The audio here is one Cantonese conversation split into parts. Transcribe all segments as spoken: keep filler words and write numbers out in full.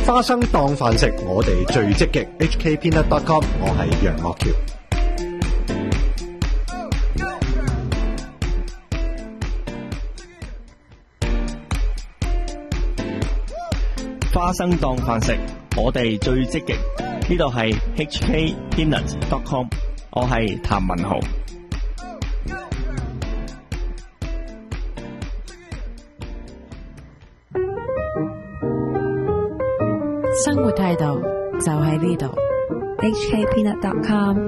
花生當飯食，我哋最積極。H K Peanut dot com， 我係楊岳橋。 花生當飯食，我哋最積極。呢度係 H K Peanut dot com， 我係譚文豪。 生活態度就喺呢度 ，H K Peanut dot com。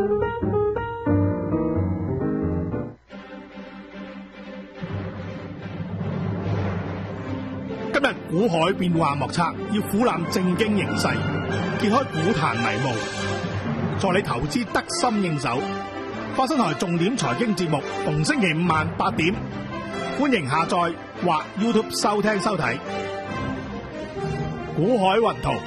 今日股海變幻莫測，要俯瞰正經形勢，揭開股壇迷霧，助你投資得心應手。花生台重點財經節目，逢星期五晚八點，歡迎下載或 YouTube 收聽收睇。股海雲圖，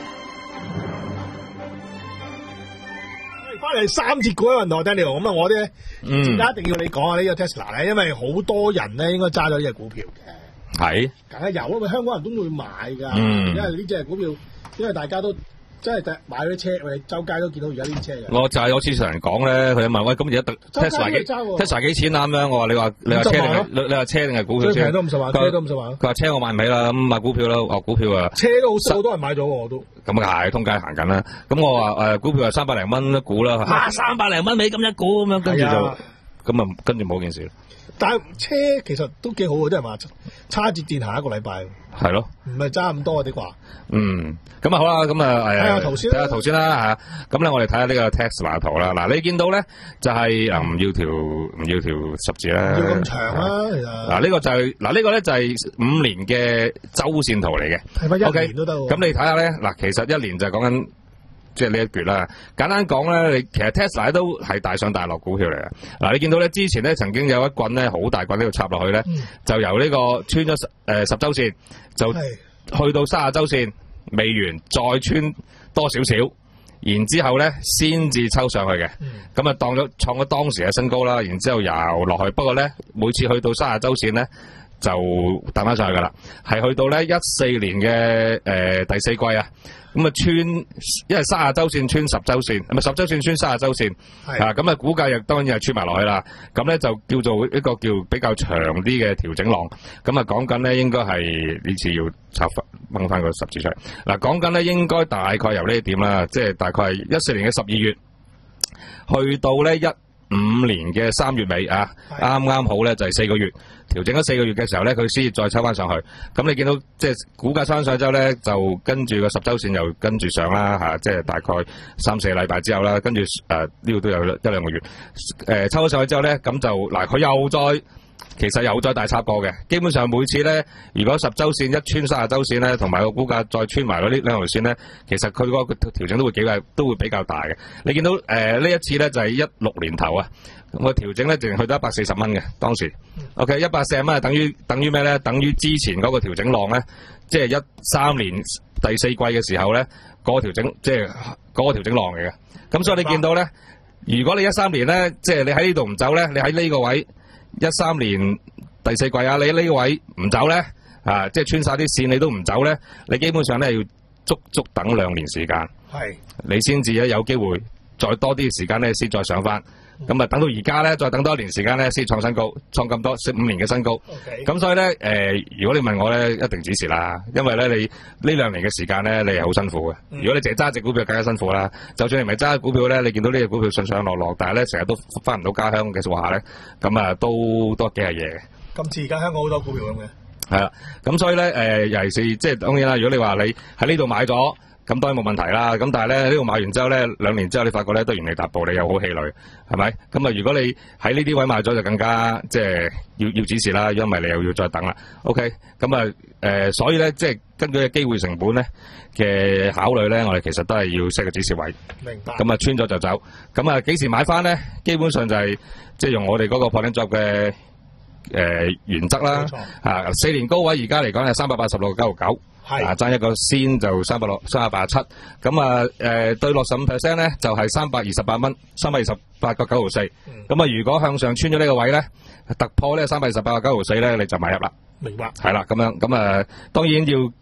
翻嚟三節股海雲圖 Daniel， 咁啊，我咧，嗯，而家一定要你講下呢個 Tesla 咧，因為好多人咧應該揸咗呢隻股票嘅， 係， 梗係有，因為香港人都會買噶， 嗯， 因為呢隻股票，因為大家都真係買咗車，我哋周街都見到而家呢啲車嘅。 我就係有次同人講咧，佢問喂，咁而家 Tesla 幾 Tesla 幾錢啊？咁樣我話你話你話車定係你你話車定係股票先？ 最平都五十萬，車都五十萬。 佢話車我買唔起啦，咁買股票啦，哦股票啊， 車都好少，好多人買咗我都。 咁啊係，通街行緊啦。咁我話誒股票係三百零蚊一股啦，嚇三百零蚊美金一股咁樣，跟住就咁啊，跟住冇件事。 但係車其實都幾好喎，啲人話叉節電行一個禮拜。 係咯， 唔係揸咁多啲啩。 嗯，咁啊好啦，咁啊誒，睇下圖先， 睇下圖先啦嚇。咁咧我哋睇下呢個 Tesla 圖啦。嗱，你見到咧就係誒唔要條唔要條十字啦。 要咁長啊，其實。嗱呢個就係嗱呢個咧就係五年嘅周線圖嚟嘅。 係咪一年都得？ 咁你睇下咧，嗱其實一年就係講緊。即係呢一橛啦，簡單講咧，你其實 Tesla 都係大上大落股票嚟嘅。嗱，你見到咧之前咧曾經有一棍咧好大棍呢度插落去咧，嗯、就由呢個穿咗誒十周線，就去到三十周線未完，再穿多少少，然之後咧先至抽上去嘅。咁啊、嗯、當咗創咗當時嘅新高啦，然之後又落去。不過咧每次去到三十周線咧就彈翻上去噶啦，係去到咧一四年嘅誒、呃、第四季啊。咁啊穿，因為三十周線穿十周線，唔係十周線穿三十周線，啊咁啊股價亦當然係穿埋落去啦。咁咧就叫做一個叫比較長啲嘅調整浪。咁啊講緊咧應該係呢次要插翻掹翻個十字出嚟。嗱講緊咧應該大概由呢一點啦，即係大概係一四年嘅十二月，去到咧一五年嘅三月尾啊，啱啱好咧就係四個月調整咗四個月嘅時候咧，佢先至再抽翻上去。咁你見到即係股價抽翻上去之後咧，就跟住個十周線又跟住上啦嚇，即係大概三四禮拜之後啦，跟住誒呢度都有一兩個月誒、呃、抽咗上去之後咧，咁就嗱佢又再其實又再大插過嘅。基本上每次咧，如果十周線一穿三十周線咧，同埋個股價再穿埋嗰啲兩條線咧，其實佢嗰個調整都會幾大，都會比較大嘅。你見到誒呢、呃、一次咧就係一六年頭啊，個調整咧淨係去到一百四十蚊嘅當時。OK， 一百四十蚊係等於等於咩咧？等於之前嗰個調整浪咧，即係一三年第四季嘅時候咧，嗰、那個調整即係嗰個調整浪嚟嘅。咁所以你見到咧，如果你一三年咧，即係你喺呢度唔走咧，你喺呢個位。一三年第四季啊，你呢個位唔走咧，啊，即係穿晒啲線你都唔走咧，你基本上咧要足足等兩年時間，係你先至咧有機會再多啲時間咧先再上翻，咁啊、嗯、等到而家咧再等多一年時間咧先創新高，創咁多五年嘅新高，咁 Okay. 所以咧誒、呃，如果你問我咧，一定指示啦，因為咧你呢兩年嘅時間咧你係好辛苦嘅，嗯、如果你淨係揸隻股票更加辛苦啦，就算你唔係揸股票咧，你見到呢隻股票上上落落，但係咧成日都翻唔到家鄉嘅話咧，咁啊都都幾係嘢嘅。 今次而家香港好多股票咁嘅， 係啦，咁所以咧誒、呃，尤其是即係當然啦，如果你話你喺呢度買咗。咁當然冇問題啦，咁但係咧呢度買完之後咧，兩年之後你發覺咧都原地踏步，你又好氣餒，係咪？咁啊，如果你喺呢啲位買咗就更加即係要要指示啦，因為你又要再等啦。OK，咁啊誒，所以咧即係根據嘅機會成本咧嘅考慮咧，我哋其實都係要 set 個指示位。明白。咁啊穿咗就走，咁啊幾時買翻咧？基本上就係即係用我哋嗰個 point and drop 嘅誒原則啦。冇錯。啊，四年高位而家嚟講係三百八十六個九毫九。係啊，爭一個先就三百六三百八十七，咁啊誒對六十五 percent 咧就係三百二十八蚊，三百二十八個九毫四。咁啊如果向上穿咗呢個位咧，突破咧三百二十八個九毫四咧，你就買入啦。明白。係啦，咁樣咁啊當然要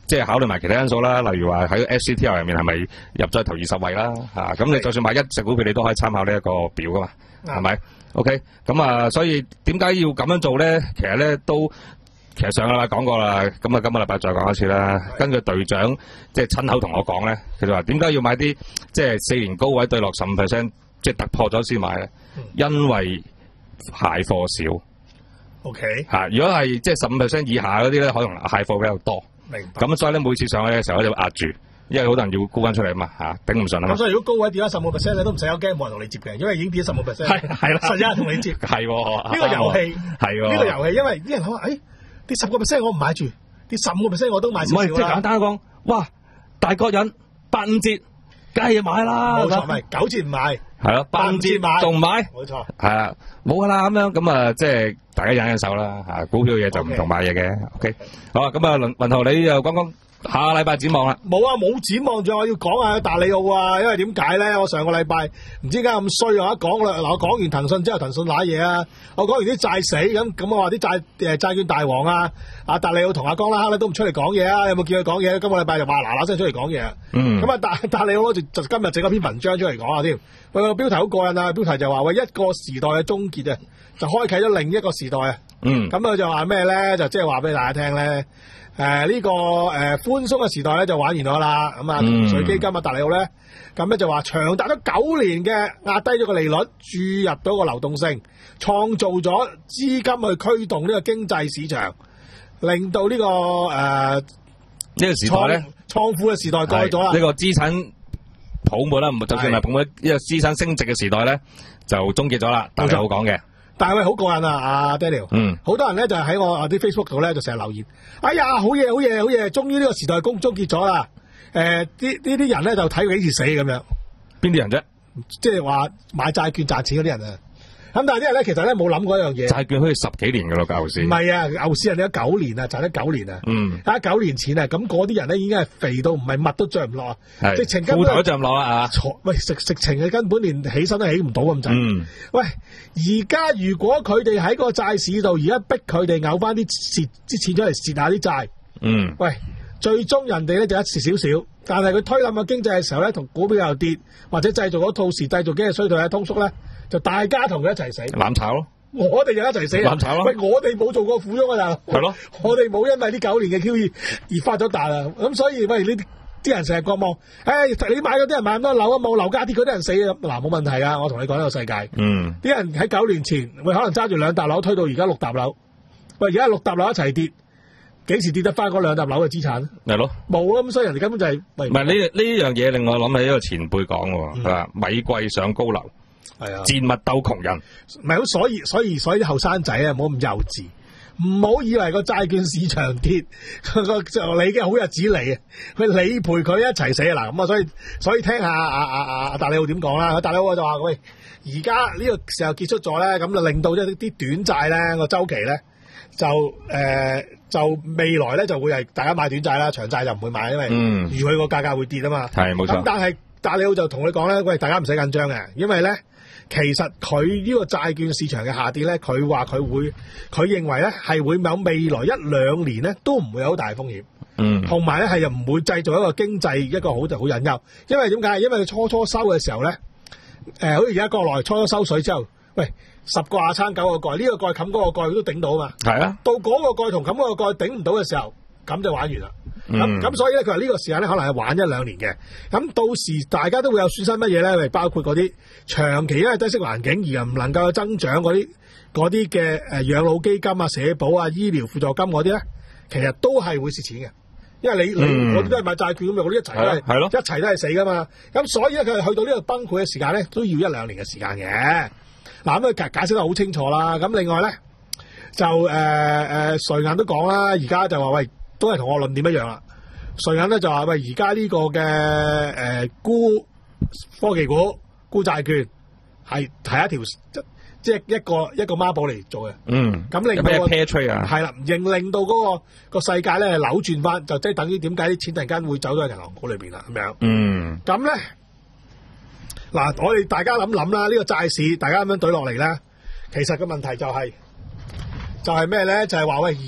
即係考慮埋其他因素啦，例如話喺 S C T R 入面係咪入咗頭二十位啦？嚇，咁你就算買一隻股票，你都可以參考呢一個表噶嘛，係咪 ？OK，咁啊，所以點解要咁樣做咧？其實咧都其實上個禮拜講過啦，咁啊今個禮拜再講一次啦。根據隊長即係親口同我講咧，佢就話點解要買啲即係四年高位對落十五 percent， 即係突破咗先買咧？因為蟹貨少。 OK， 嚇，如果係即係十五 percent 以下嗰啲咧，可能蟹貨比較多。 明白。 咁所以咧，每次上去嘅時候咧就壓住，因為好多人要沽翻出嚟啊嘛，嚇頂唔順啊嘛。 咁所以如果高位跌咗十五 percent 你都唔使有驚，冇人同你接嘅，因為已經跌咗十五 percent。 係係啦， 實有人同你接。 係喎， 呢個遊戲係喎， 呢個遊戲，因為啲人講話，誒跌十個 percent 我唔買住，跌十五個 percent 我都買少少啦。 唔係即係簡單講，哇大國人八五折，梗係要買啦。 冇錯，唔係九折唔買。 係咯，八五折買仲買。 冇錯。 係啊，冇噶啦咁樣，咁啊即係大家忍忍手啦嚇，股票嘢就唔同買嘢嘅。OK，好啊，咁啊雲雲豪你又講講。下個禮拜展望啦， 冇啊，冇展望住，我要講下達里奧啊，因為點解咧？我上個禮拜唔知點解咁衰啊！一講啦，嗱我講完騰訊之後，騰訊瀨嘢啊，我講完啲債死咁，咁我話啲債誒債券大王啊，阿達里奧同阿江拉克咧都唔出嚟講嘢啊！有冇見佢講嘢？今個禮拜就話嗱嗱聲出嚟講嘢。嗯。咁啊達達里奧就就今日整咗篇文章出嚟講下添，喂個標題好過癮啊！標題就話喂一個時代嘅終結啊，就開啟咗另一個時代啊。嗯。咁佢就話咩咧？就即係話俾大家聽咧。誒、呃，呢、這個誒寬鬆嘅時代咧就玩完咗啦，咁啊，東水基金啊，達里奧咧，咁咧就話長達咗九年嘅壓低咗個利率，注入咗個流動性，創造咗資金去驅動呢個經濟市場，令到、這個呃、呢個誒呢個時代咧，創富嘅時代過咗啦。呢、這個資產泡沫啦，唔就算係泡沫，呢個資產升值嘅時代咧就終結咗啦。達里奧講嘅。但係喂，好過癮啊！阿 Daniel，嗯，好多人咧就喺我啲 Facebook 度咧就成日留言，哎呀，好嘢，好嘢，好嘢，終於呢個時代公終結咗啦！誒、呃，啲呢啲人咧就睇佢幾時死咁樣。邊啲人啫？即係話買債券賺錢嗰啲人啊！咁但係啲人咧其實咧冇諗過一樣嘢。債券好似十幾年㗎咯，牛市。唔係啊，牛市人哋有九年啊，賺咗九年啊。嗯。啊，九年前啊，咁嗰啲人咧已經係肥到唔係乜都着唔落啊。係。直情根本。褲頭都着唔落啦啊！喂，食食情啊，根本連起身都起唔到咁滯。嗯。喂，而家如果佢哋喺個債市度，而家逼佢哋嘔翻啲蝕啲錢出嚟蝕下啲債。嗯。喂，最終人哋咧就一蝕少少，但係佢推冧個經濟嘅時候咧，同股票又跌，或者製造嗰套時製造經濟衰退嘅通縮咧。就大家同佢一齊死，攬炒咯。我哋就一齊死，攬炒咯。喂，我哋冇做過苦翁啊，係咯。我哋冇因為呢九年嘅 Q E 而發咗達啊。咁所以喂，呢啲啲人成日國望，誒、哎，你買嗰啲人買咁多樓啊，冇樓價跌嗰啲人死啊。嗱，冇問題啊。我同你講呢個世界，嗯，啲人喺九年前，喂，可能揸住兩笪樓推到而家六笪樓，喂，而家六笪樓一齊跌，幾時跌得翻嗰兩笪樓嘅資產？係咯，冇啊。咁所以人哋根本就係、是，唔係呢呢樣嘢令我諗起一個前輩講嘅，係嘛、嗯，米貴上高樓。係啊，賤物鬥窮人，唔係咁，所以所以所以啲後生仔啊，唔好咁幼稚，唔好以為個債券市場跌，個就你嘅好日子嚟啊，佢你陪佢一齊死啊嗱，咁啊，所以所以聽下阿阿阿阿達里奧點講啦，達里奧就話喂，而家呢個時候結束咗咧，咁就令到一啲啲短債咧個周期咧就誒、呃、就未來咧就會係大家買短債啦，長債就唔會買，因為嗯，預佢個價格會跌啊嘛，係冇錯。咁但係達里奧就同你講咧，喂，大家唔使緊張嘅，因為咧。其實佢呢個債券市場嘅下跌咧，佢話佢會，佢認為咧係會有未來一兩年咧都唔會有好大風險，嗯，同埋咧係又唔會製造一個經濟一個好就好隱憂，因為點解？因為佢初初收嘅時候咧，誒、呃，好似而家國內初初收水之後，喂，十個瓦撐九個蓋，呢、這個蓋冚嗰個蓋都頂到啊嘛，係啊，到嗰個蓋同冚嗰個蓋頂唔到嘅時候，咁就玩完啦。咁、嗯、咁所以咧，佢話呢個時間咧，可能係玩一兩年嘅。咁到時大家都會有損失乜嘢咧？包括嗰啲長期因為低息環境而又唔能夠增長嗰啲嗰啲嘅誒養老基金啊、社保啊、醫療輔助金嗰啲咧，其實都係會蝕錢嘅。因為你、嗯、你嗰啲都係買債券咁樣，嗰啲一齊都係係咯，一齊都係死噶嘛。咁所以咧，佢去到呢個崩潰嘅時間咧，都要一兩年嘅時間嘅。嗱，咁佢解解釋得好清楚啦。咁另外咧，就誒誒瑞銀都講啦，而家就話喂。都係同我論點一樣啦。瑞銀咧就話喂，而家呢個嘅誒沽科技股、沽債券係係一條即即係一個一個孖寶嚟做嘅。嗯，咁令到個 pair trade 啊，係啦，令令到嗰、嗰個、個世界咧扭轉翻，就即係等於點解啲錢突然間會走咗去銀行股裏邊啦咁樣。嗯，咁咧嗱，我哋大家諗諗啦，呢、呢個債市大家咁樣懟落嚟咧，其實個問題就係、係、就係咩咧？就係、係、話喂。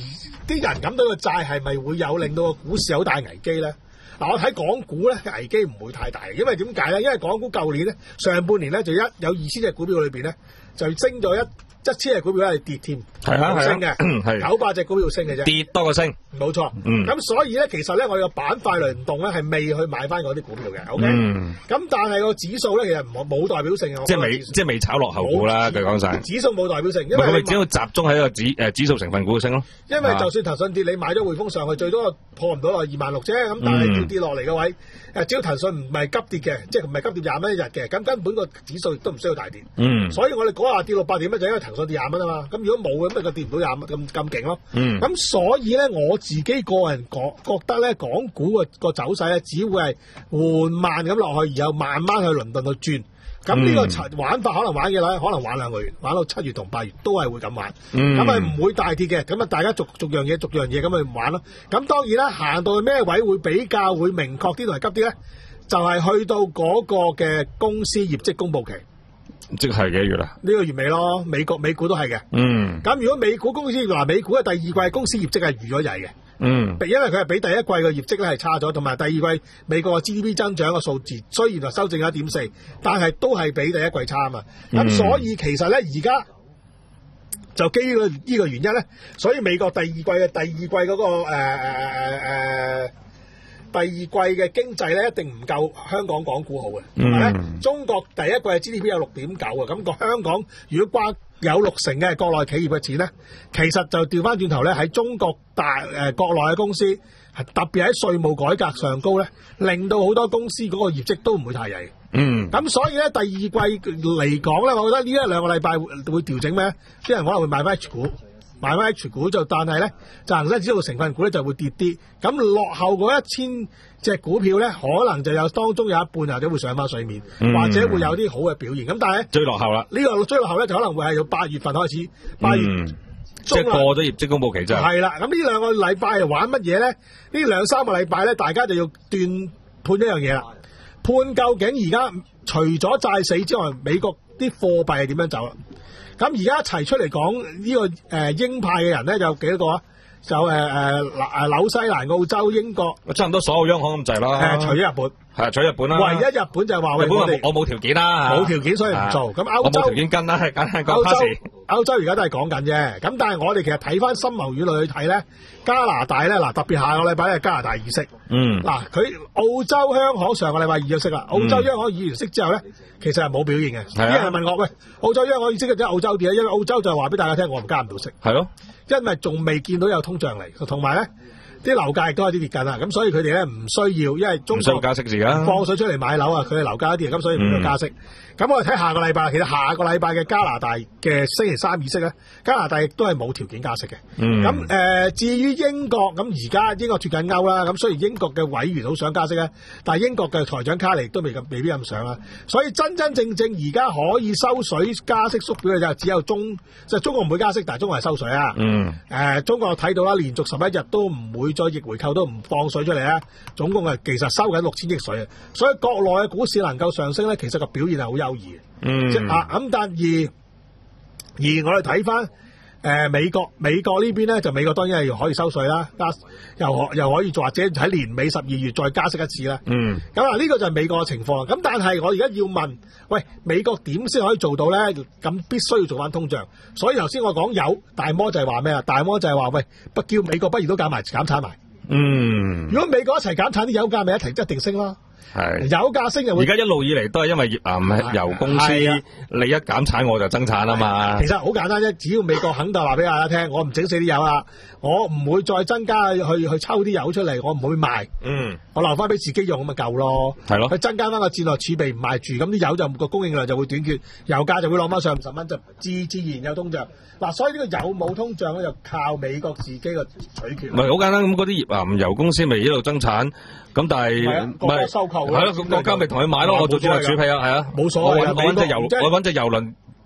啲人感到個債係咪會有令到個股市有大危機咧？嗱，我睇港股咧危機唔會太大，因為點解咧？因為港股舊年咧上半年咧就一有二千隻股票裏邊咧就升咗一一千隻股票係跌添， 係啊， 升嘅， 係九百隻股票升嘅啫， 跌多過升， 冇錯。 嗯， 咁所以咧，其實咧我哋個板塊輪動咧係未去買翻嗰啲股票嘅 ，OK。 嗯，咁但係個指數咧其實冇冇代表性嘅， 即係未即係未炒落後股啦，佢講晒。 指數冇代表性，因唔係佢為哋只要集中喺一個指誒指數成分股升咯。 因為就算騰訊跌，你買咗匯豐上去，最多破唔到落二萬六啫。咁但係要跌落嚟嘅位，誒只要騰訊唔係急跌嘅，即係唔係急跌廿蚊一日嘅，咁根本個指數亦都唔需要大跌。 嗯， 所以我哋嗰下跌六百點咧，就因為騰訊跌廿蚊啊嘛。咁如果冇咁咪佢跌唔到廿蚊咁咁勁咯。 嗯， 咁所以咧，我自己個人講覺得咧，港股個個走勢咧，只會係緩慢咁落去，然後慢慢去倫敦度轉。咁呢個玩法可能玩嘅咧，可能玩兩個月，玩到七月同八月都係會咁玩。咁係唔會大跌嘅。咁啊，大家逐逐樣嘢，逐樣嘢咁去玩咯。咁當然啦，行到去咩位會比較會明確啲同埋急啲咧，就係、是、去到嗰個嘅公司業績公佈期。 即係幾月啦？ 呢個月尾咯，美國美股都係嘅。嗯。咁如果美股公司嗱，美股嘅第二季公司業績係預咗曳嘅。嗯。因為佢係比第一季嘅業績咧係差咗，同埋第二季美國嘅 G D P 增長嘅數字雖然就修正咗一點四，但係都係比第一季差啊嘛。咁、嗯、所以其實咧而家就基於呢個原因咧，所以美國第二季嘅第二季嗰、那個誒誒誒誒。第二季嘅經濟咧一定唔夠香港港股好嘅，同埋咧中國第一季嘅 G D P 有六點九啊，咁個香港如果瓜有六成嘅國內企業嘅錢咧，其實就調翻轉頭咧喺中國大誒、呃、國內嘅公司，特別喺稅務改革上高咧，令到好多公司嗰個業績都唔會太曳。嗯，咁所以咧第二季嚟講咧，我覺得呢一兩個禮拜會會調整咩？啲人可能會買翻 H 股。買翻 H 股就，但係咧就恒生指數成分股咧就會跌啲，咁落後嗰一千隻股票咧，可能就有當中有一半或者會上翻水面，嗯、或者會有啲好嘅表現。咁但係最落後啦， 呢、這個最落後咧就可能會係到八月份開始，八月、嗯、 即係過咗業績公佈期之後。係啦，咁呢兩個禮拜係玩乜嘢咧？呢兩三個禮拜咧，大家就要斷判一樣嘢啦，判究竟而家除咗債死之外，美國啲貨幣係點樣走啦？咁而家一齊出嚟講呢個誒、呃、鷹派嘅人咧，有幾多個啊？就誒誒誒紐西蘭、澳洲、英國， 差唔多所有央行咁滯啦。 誒，除咗日本， 係除咗日本啦。 唯一日本就係話日本我我冇條件啦， 冇條件所以唔做。咁歐洲我冇條件跟啦，係簡單講。 歐洲歐洲而家都係講緊啫。咁但係我哋其實睇翻深謀遠慮去睇咧，加拿大咧嗱，特別下個禮拜咧加拿大議息。嗯。嗱，佢澳洲央行上個禮拜議咗息啦。澳洲央行議完息之後咧，其實係冇表現嘅。啲人問我喂，澳洲央行議息嘅即係澳洲點啊？因為澳洲就話俾大家聽，我唔加唔到息。係咯。因為仲未見到有通脹嚟，同埋咧啲樓價亦都有啲跌緊啦，咁所以佢哋咧唔需要，因為中國加息時啊， 放水出嚟買樓啊，佢哋樓價一啲，咁所以唔需要加息。咁、嗯、我哋睇下個禮拜，其實下個禮拜嘅加拿大嘅星期三議息咧，加拿大亦都係冇條件加息嘅。咁、嗯、誒、呃，至於英國，咁而家英國脫緊歐啦，咁雖然英國嘅委員好想加息咧，但係英國嘅財長卡尼都未咁未必咁想啦。所以真真正正而家可以收水加息縮表嘅就只有中，即係中國唔會加息，但係中國係收水啊。嗯。誒、呃，中國睇到啦，連續十一日都唔會再逆回購，都唔放水出嚟啊！總共係其實收緊六千億水啊，所以國內嘅股市能夠上升咧，其實個表現係好優異嘅。嗯，即係啊咁，但而而我哋睇翻誒美國美國呢邊咧，就美國當然係可以收水啦，加又可又可以或者喺年尾十二月再加息一次啦。嗯，咁啊呢個就係美國嘅情況啦。咁但係我而家要問，喂，美國點先可以做到咧？咁必須要做翻通脹。所以頭先我講有大摩就係話咩啊？大摩就係話喂，不叫美國不如都減埋減產埋。嗯，如果美國一齊減產，啲油價咪一齊一定升啦。係油價升又會，而家一路以嚟都係因為誒油公司你一減產我就增產啊嘛。其實好簡單啫，只要美國肯就話俾大家聽，我唔整死啲油啦，我唔會再增加去去抽啲油出嚟，我唔會賣。嗯，我留翻俾自己用咁咪夠咯。係咯，佢增加翻個戰略儲備唔賣住，咁啲油就個供應量就會短缺，油價就會落翻上五十蚊，就自自然有通脹。嗱，所以呢個有冇通脹咧，就靠美國自己嘅取決。唔係好簡單，咁嗰啲頁岩油公司咪一路增產，咁但係唔係收購係咯，國家咪同佢買咯，我做戰略儲備啊，係啊，冇所謂。我揾隻油，我揾隻油輪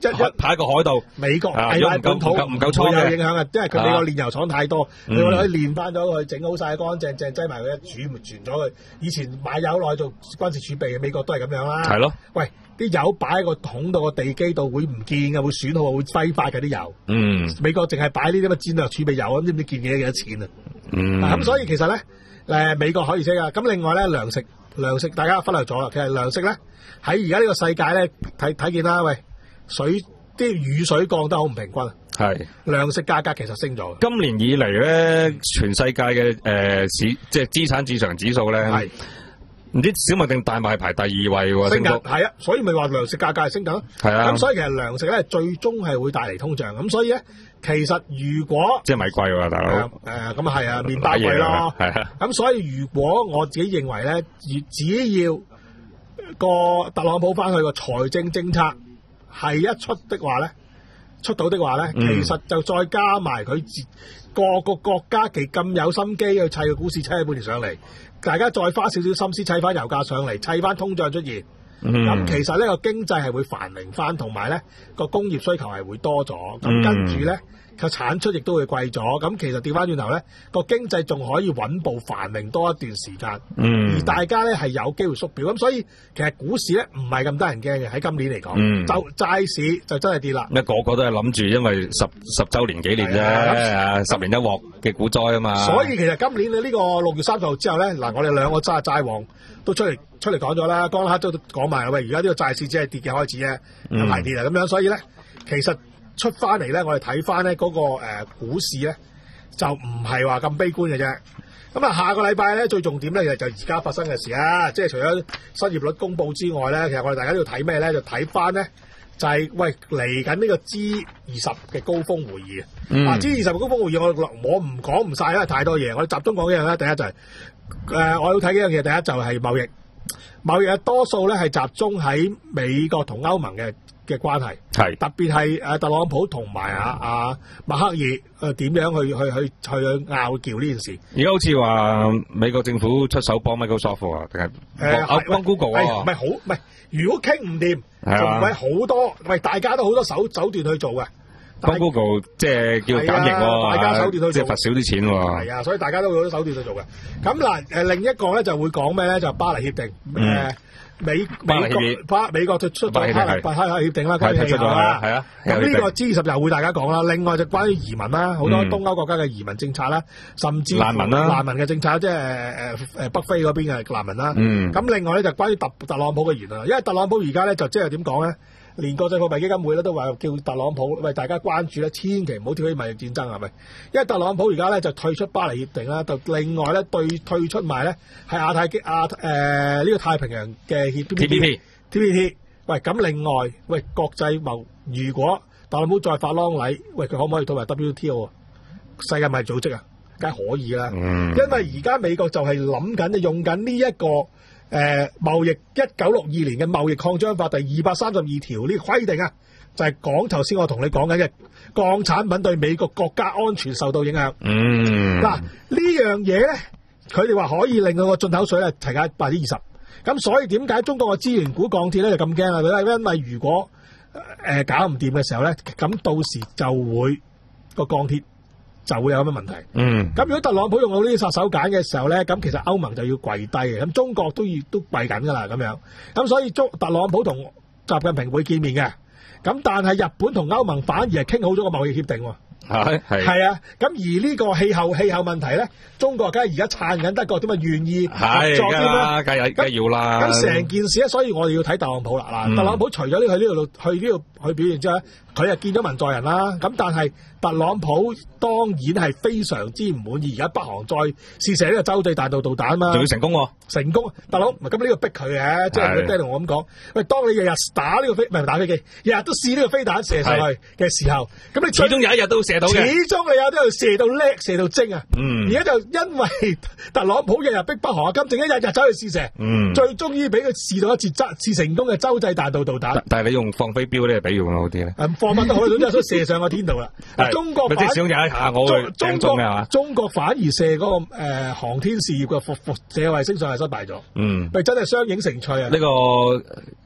一擺喺個海度， 美國啊係喺本土唔夠唔夠倉嘅會有影響啊，因為佢美國煉油廠太多， 嗯你我哋可以煉翻咗佢，整好晒乾淨淨，擠埋佢一煮咪傳咗佢。以前買油落去做軍事儲備嘅美國都係咁樣啦。 係咯。 喂，啲油擺喺個桶度個地基度會唔見嘅，會損耗，會揮發嘅啲油。 嗯美國淨係擺呢啲咁嘅戰略儲備油，咁知唔知見幾多幾多錢啊？ 嗯。 咁、所以其實咧，誒美國可以識噶。咁另外咧，糧食糧食大家忽略咗啦。其實糧食咧喺而家呢個世界咧睇睇見啦，喂，水啲雨水降得好唔平均。 係糧食價格其實升咗。 今年以嚟咧，全世界嘅誒、呃、市即係資產市場指數咧， 係唔知小麥定大麥排第二位喎， 升緊升係啊，所以咪話糧食價格係升緊咯。 係啊咁所以其實糧食咧最終係會帶嚟通脹。咁所以咧，其實如果即係米貴喎，大佬。 誒誒咁啊係啊，麵包貴咯。 係啊。 咁所以如果我自己認為咧，只只要個特朗普翻去個財政政策係一出的話咧，出到的話咧， 嗯其實就再加埋佢自各個國家其咁有心機去砌個股市，砌咗半年上嚟，大家再花少少心思砌翻油價上嚟，砌翻通脹出現。咁、 嗯其實呢個經濟係會繁榮翻，同埋咧個工業需求係會多咗，咁、 嗯跟住咧個產出亦都會貴咗。咁其實調翻轉頭咧，個經濟仲可以穩步繁榮多一段時間。 嗯而大家咧係有機會縮表，咁所以其實股市咧唔係咁得人驚嘅。喺今年嚟講， 嗯就債市就真係跌啦。 咩個個都係諗住，因為十十週年紀念啫， 係啊啊十年一鑊嘅股災啊嘛。 所以其實今年嘅呢個六月三十號之後咧，嗱我哋兩個債債王都出嚟出嚟講咗啦，江克都講埋啦，喂，而家呢個債市只係跌嘅開始啫， 嗯排跌啊咁樣，所以咧其實出翻嚟咧，我哋睇翻咧嗰個誒、呃、股市咧就唔係話咁悲觀嘅啫。咁啊，下個禮拜咧最重點咧就就而家發生嘅事啊，即係除咗失業率公佈之外咧，其實我哋大家都要睇咩咧？就睇翻咧就係、喂嚟緊呢個 G 二十嘅高峰會議啊！ 嗯啊 G 二十嘅高峰會議，我我唔講唔晒，因為太多嘢，我哋集中講幾樣啦。第一就係、誒、我要睇幾樣嘢，第一就係貿易，貿易嘅多數咧係集中喺美國同歐盟嘅嘅關係。 係特別係誒特朗普同埋啊啊默克爾誒點樣去去去去拗撬呢件事？ 而家好似話美國政府出手幫 Microsoft 啊，定係誒幫幫 Google 係啊唔？係好唔係？如果傾唔掂， 係啊就唔係好多，喂大家都好多手手段去做嘅。 幫 Google 即係叫減刑係啊大家手段去做喎，即係罰少啲錢喎。 係啊，所以大家都有好多手段去做嘅。咁嗱誒，另一個咧就會講咩咧？就巴黎協定誒。 嗯美巴黎美國協議巴美國就出咗巴巴黎協定黎巴黎協定啦，關於係出咗氣候啦， 係啊咁呢個有協定 G 二十又會大家講啦。另外就關於移民啦，好多嗯東歐國家嘅移民政策啦，甚至乎難民啦難民嘅政策，即係誒誒誒北非嗰邊嘅難民啦。 嗯咁另外咧就關於特特朗普嘅言論啦，因為特朗普而家咧就即係點講咧？連國際貨幣基金會咧都話叫特朗普喂大家關注咧，千祈唔好挑起貿易戰爭係咪？因為特朗普而家咧就退出巴黎協定啦，就另外咧對退出埋咧係亞太經亞誒呢個太平洋嘅協 T P P T P P。喂，咁另外喂國際貿，如果特朗普再發啷禮，喂佢可唔可以退埋 W T O 啊？世界貿易組織啊，梗係可以啦。 嗯因為而家美國就係諗緊用緊呢一個。誒、呃、貿易一九六二年嘅貿易擴張法第二百三十二條呢個規定啊，就係講頭先我同你講緊嘅鋼產品對美國國家安全受到影響。 嗯嗱、呢樣嘢咧，佢哋話可以令到個進口稅咧提價百分之二十。咁所以點解中國嘅資源股鋼鐵咧就咁驚啊？因為如果誒、呃、搞唔掂嘅時候咧，咁到時就會個鋼鐵就會有咁嘅問題。 嗯咁如果特朗普用到呢啲殺手鐧嘅時候咧，咁其實歐盟就要跪低嘅，咁中國都要都跪緊噶啦咁樣。咁所以中特朗普同習近平會見面嘅，咁但係日本同歐盟反而係傾好咗個貿易協定喎。 係係係啊，咁而呢個氣候氣候問題咧，中國梗係而家撐緊德國，點解願意合係作添啦？ 梗係啦，梗係梗係要啦。 咁成件事咧，所以我哋要睇特朗普啦。嗱、 嗯特朗普除咗呢去呢度去呢度去表現之後咧，佢又見咗文在人啦。咁但係特朗普當然係非常之唔滿意，而家北韓再試射呢個洲際彈道導彈啊嘛， 仲要成功喎。 成功。特朗普咁呢個逼佢嘅，即係佢爹同我咁講。喂，當你日日打呢個飛唔係打飛機，日日都試呢個飛彈射上去嘅時候，咁你始終有一日都射到始嘅。 終你有都要射到叻，射到精啊！ 嗯而家就因為特朗普日日逼北韓，金正一日日走去試射， 嗯最終於俾佢試到一次質試成功嘅洲際彈道導彈。 但係你用放飛標呢個比喻會好啲咧。 誒放乜都好，總之係想射上個天度啦。 係中國反咪即係始終有一下我會中頂中嘅係嘛？ 中國反而射嗰、個誒、呃、航天事業嘅輻輻射衛星上係失敗咗。 嗯， 喂，真係雙影成趣啊！ 呢個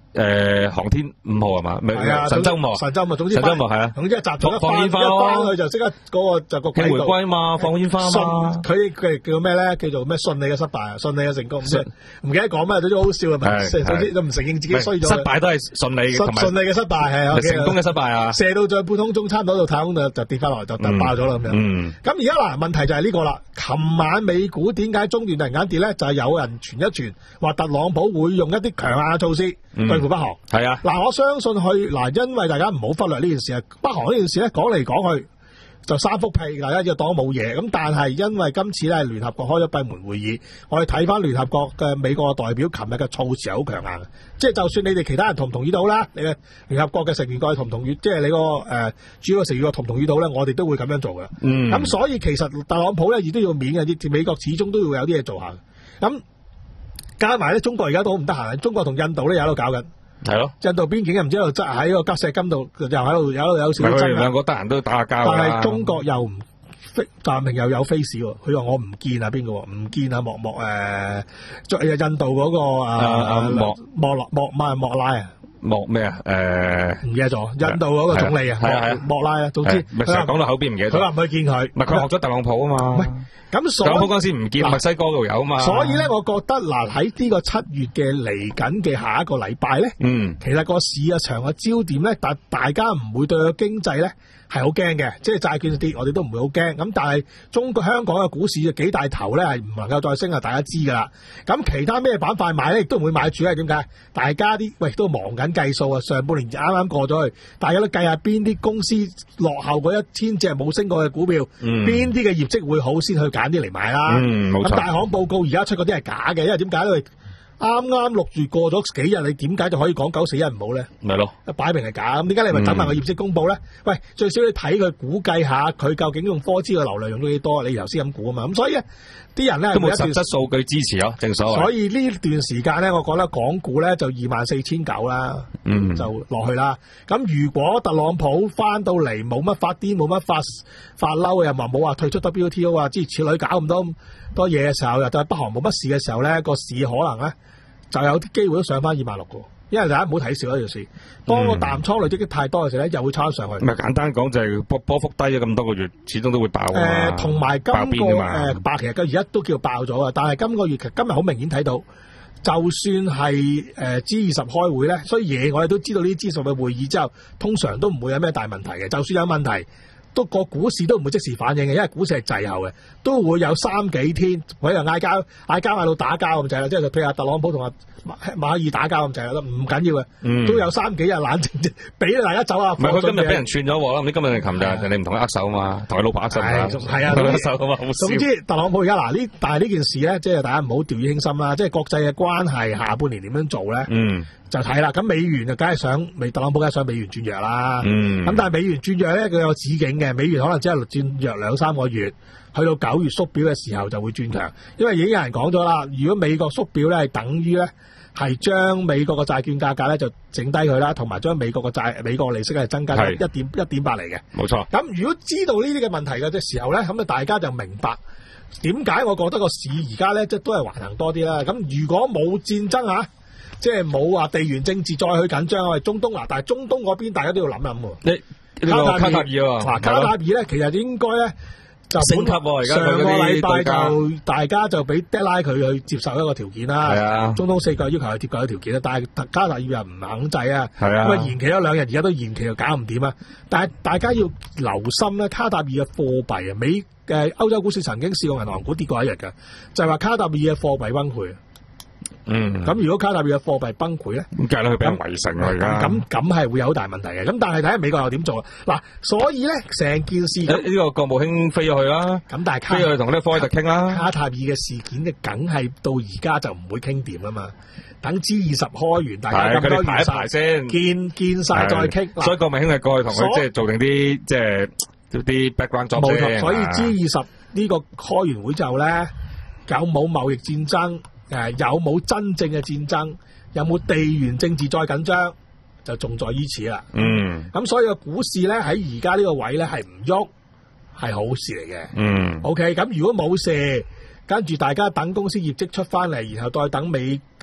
誒航天五號係嘛？ 係啊， 神舟五號， 神舟五號，總之神舟五號係啊， 總之一集咗放煙花咯， 一翻去就即刻嗰個就個慶回歸嘛，放煙花嘛。 佢佢叫咩咧？叫做咩？順利嘅失敗，順利嘅成功，唔記得講咩，總之好笑係咪？總之都唔承認自己衰咗。 失敗都係順利嘅， 順利嘅失敗係啊， 成功嘅失敗啊！ 射到在半空中，差唔多到太空就就跌翻落嚟，就突爆咗啦咁樣。嗯，咁而家嗱問題就係呢個啦。琴晚美股點解中段突然間跌咧？就係有人傳一傳話特朗普會用一啲強硬嘅措施對付北韓。係啊，嗱我相信佢嗱，因為大家唔好忽略呢件事啊。北韓呢件事咧講嚟講去就三幅屁，大家要當冇嘢。咁但係因為今次咧聯合國開咗閉門會議，我哋睇翻聯合國嘅美國嘅代表琴日嘅措辭係好強硬嘅，即係就算你哋其他人同唔同意到啦，你嘅聯合國嘅成員國同唔同意，即係你個誒、呃、主要嘅成員國同唔同意到咧，我哋都會咁樣做嘅。嗯，咁所以其實特朗普咧亦都要面嘅，美國始終都要有啲嘢做下。咁加埋咧，中國而家都好唔得閒，中國同印度咧又喺度搞緊。係咯，印度邊境又唔知喺度喺個吉石金度，又喺度有有少少爭。兩個得閒都打下交。但係中國又唔習明又有 face 喎，佢話我唔見啊邊個，唔見啊莫莫誒，印度嗰個啊莫莫莫莫莫拉啊。莫咩啊？誒，唔記得咗，印度嗰個總理啊，係啊，莫拉啊，總之佢話講到口邊唔記得咗。佢話唔去見佢，唔係佢學咗特朗普啊嘛。咁特朗普嗰陣時唔見墨西哥度有啊嘛。所以咧，我覺得嗱喺呢個七月嘅嚟緊嘅下一個禮拜咧，嗯，其實個市啊場嘅焦點咧，大大家唔會對個經濟咧係好驚嘅，即係債券跌，我哋都唔會好驚。咁但係中國香港嘅股市幾大頭咧係唔能夠再升啊，大家知噶啦。咁其他咩板塊買咧，亦都唔會買住啊？點解？大家啲喂都忙緊計數啊！上半年啱啱過咗去，大家都計下邊啲公司落後嗰一千隻冇升過嘅股票，邊啲嘅業績會好先去揀啲嚟買啦。嗯，冇錯。咁大行報告而家出嗰啲係假嘅，因為點解咧？啱啱六月過咗幾日，你點解就可以講九死一唔好咧？咪咯，擺明係假。咁點解你咪等埋個業績公佈咧？喂，最少你睇佢估計下，佢究竟用科資嘅流量用咗幾多？你頭先咁估啊嘛。咁所以咧，啲人咧都冇實質數據支持咯，正所謂。所以呢段時間咧，我覺得港股咧就二萬四千九啦，嗯，就落去啦。咁如果特朗普翻到嚟冇乜發癲，冇乜發發嬲，又話冇話退出 W T O 啊，諸如此類搞咁多多嘢嘅時候，又對北韓冇乜事嘅時候咧，個市可能咧。就有啲機會都上翻二萬六個，因為大家唔好睇少一條市。當個淡倉累積得太多嘅時候咧，又會抄上去。唔係簡單講就係波波幅低咗咁多個月，始終都會爆啊。誒、呃，同埋今個誒爆，其實而家都叫爆咗啊。但係今個月其實今日好明顯睇到，就算係誒 G 二十開會咧，所以嘢我哋都知道呢啲 G 二十嘅會議之後，通常都唔會有咩大問題嘅。就算有問題，都個股市都唔會即時反應嘅，因為股市係滯後嘅，都會有三幾天，或者嗌交、嗌交嗌到打交咁滯啦，即係譬如阿特朗普同阿馬爾打交咁滯啦，唔緊要嘅，嗯、都有三幾日冷靜，俾大家走下。唔係佢今日俾人串咗喎啦，唔知今日定琴日，人哋唔同佢握手啊嘛，同佢老婆握手啊，係啊，握手啊嘛，好笑。總之特朗普而家嗱呢，但係呢件事咧，即係大家唔好掉以輕心啦，即係國際嘅關係下半年點樣做咧？嗯。就睇啦，咁美元就梗係想美特朗普梗係想美元轉弱啦。嗯。咁但係美元轉弱咧，佢有止境嘅，美元可能只係轉弱兩三個月，去到九月縮表嘅時候就會轉強，因為已經有人講咗啦，如果美國縮表咧係等於咧係將美國嘅債券價格咧就整低佢啦，同埋將美國嘅債美國利息係增加一點一點八嚟嘅。冇錯。咁如果知道呢啲嘅問題嘅時候咧，咁啊大家就明白點解我覺得個市而家咧即係都係橫行多啲啦。咁如果冇戰爭啊？即係冇話地緣政治再去緊張啊！中東嗱，但係中東嗰邊大家都要諗諗喎。你卡塔爾啊，嗱卡塔爾咧，其實應該咧就升級喎。而家上個禮拜就大家就俾 deadline 佢去接受一個條件啦。係啊，中東四個要求係貼夠條件啦，但係卡塔爾又唔肯制啊。係啊，咁啊延期咗兩日，而家都延期又搞唔掂啊！但係大家要留心咧，卡塔爾嘅貨幣啊，美誒歐洲股市曾經試過銀行股跌過一日嘅，就係話卡塔爾嘅貨幣崩潰。嗯，咁如果卡塔爾嘅貨幣崩潰咧，咁梗係佢俾人圍城啦而家，咁咁係會有好大問題嘅。咁但係睇下美國又點做啊？嗱，所以咧成件事呢、呢個國務卿飛咗去啦，咁但係飛去同呢科威特傾啦。卡塔爾嘅事件嘅梗係到而家就唔會傾掂啊嘛。等 G 二十開完，大家咁多排一排先，見見晒再傾。所以國務卿係過去同佢即係做定啲即係啲 background job 冇錯，所以 G 二十呢個開完會之後咧，有冇貿易戰爭？誒，有冇真正嘅戰爭？有冇地緣政治再緊張？就重在於此啦。嗯。咁所以個股市咧喺而家呢個位咧係唔喐，係好事嚟嘅。嗯。OK，咁如果冇事，跟住大家等公司業績出翻嚟，然後再等美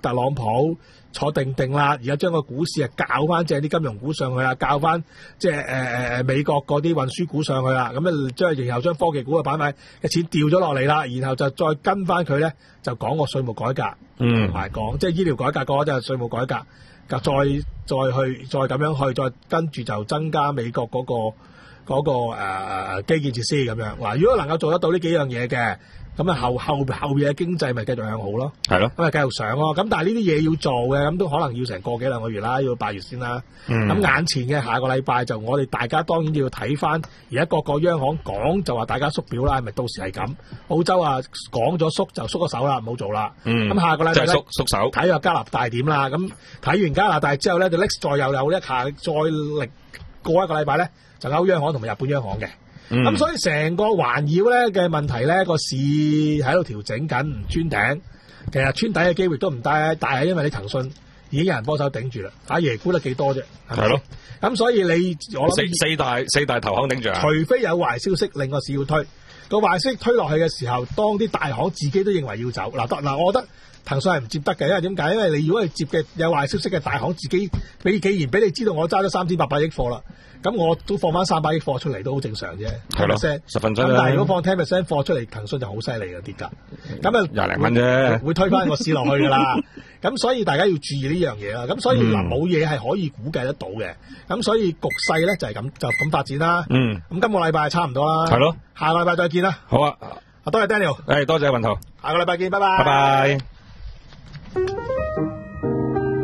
特朗普坐定定啦，而家將個股市啊校翻正啲金融股上去啦，校翻即係誒誒美國嗰啲運輸股上去啦，咁啊將然後將科技股嘅板塊嘅錢調咗落嚟啦，然後就再跟翻佢咧，就講個稅務改革， 嗯， 同埋講即係醫療改革嗰個就係稅務改革，再再去再咁樣去，再跟住就增加美國嗰、嗰個嗰、嗰個誒、呃、基建設施咁樣。嗱，如果能夠做得到呢幾樣嘢嘅，咁啊後後後邊嘅經濟咪繼續向好咯， 係咯， 咁咪繼續上咯。咁但係呢啲嘢要做嘅，咁都可能要成個幾兩個月啦，要八月先啦。咁、嗯、眼前嘅下個禮拜就我哋大家當然要睇翻，而家各個央行講就話大家縮表啦，係咪到時係咁？澳洲啊講咗縮就縮咗手啦，唔好做啦。咁、嗯、下個禮拜咧縮縮手， 睇下加拿大點啦。咁睇完加拿大之後咧，就 next 再又有一下再力過一個禮拜咧，就歐央行同埋日本央行嘅。咁、嗯、所以成個環繞咧嘅問題咧，個市喺度調整緊，唔穿頂。其實穿底嘅機會都唔大，但係因為你騰訊已經有人幫手頂住啦。阿爺沽得幾多啫？係咯。咁所以你我諗四四大四大投行頂住， 除非有壞消息令個市要推，個壞消息推落去嘅時候，當啲大行自己都認為要走嗱，得嗱，我覺得騰訊係唔接得嘅，因為點解？因為你如果係接嘅有壞消息嘅大行自己，你既然俾你知道我揸咗三千八百億貨啦。咁我都放翻三百億貨出嚟都好正常啫，係咯，十分鐘。咁但係如果放十 percent 貨出嚟，騰訊就好犀利嘅跌價，咁啊廿零蚊啫， 會推翻個市落去噶啦。咁所以大家要注意呢樣嘢啦。咁所以嗱，冇嘢係可以估計得到嘅。咁所以局勢咧就係咁就咁發展啦。嗯。咁今個禮拜差唔多啦。係咯。下個禮拜再見啦。 好啊。 啊，多謝 Daniel。 誒，多謝雲圖。 下個禮拜見，拜拜。 拜拜。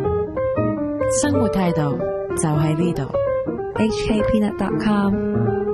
生活態度就喺呢度。H K Peanut dot com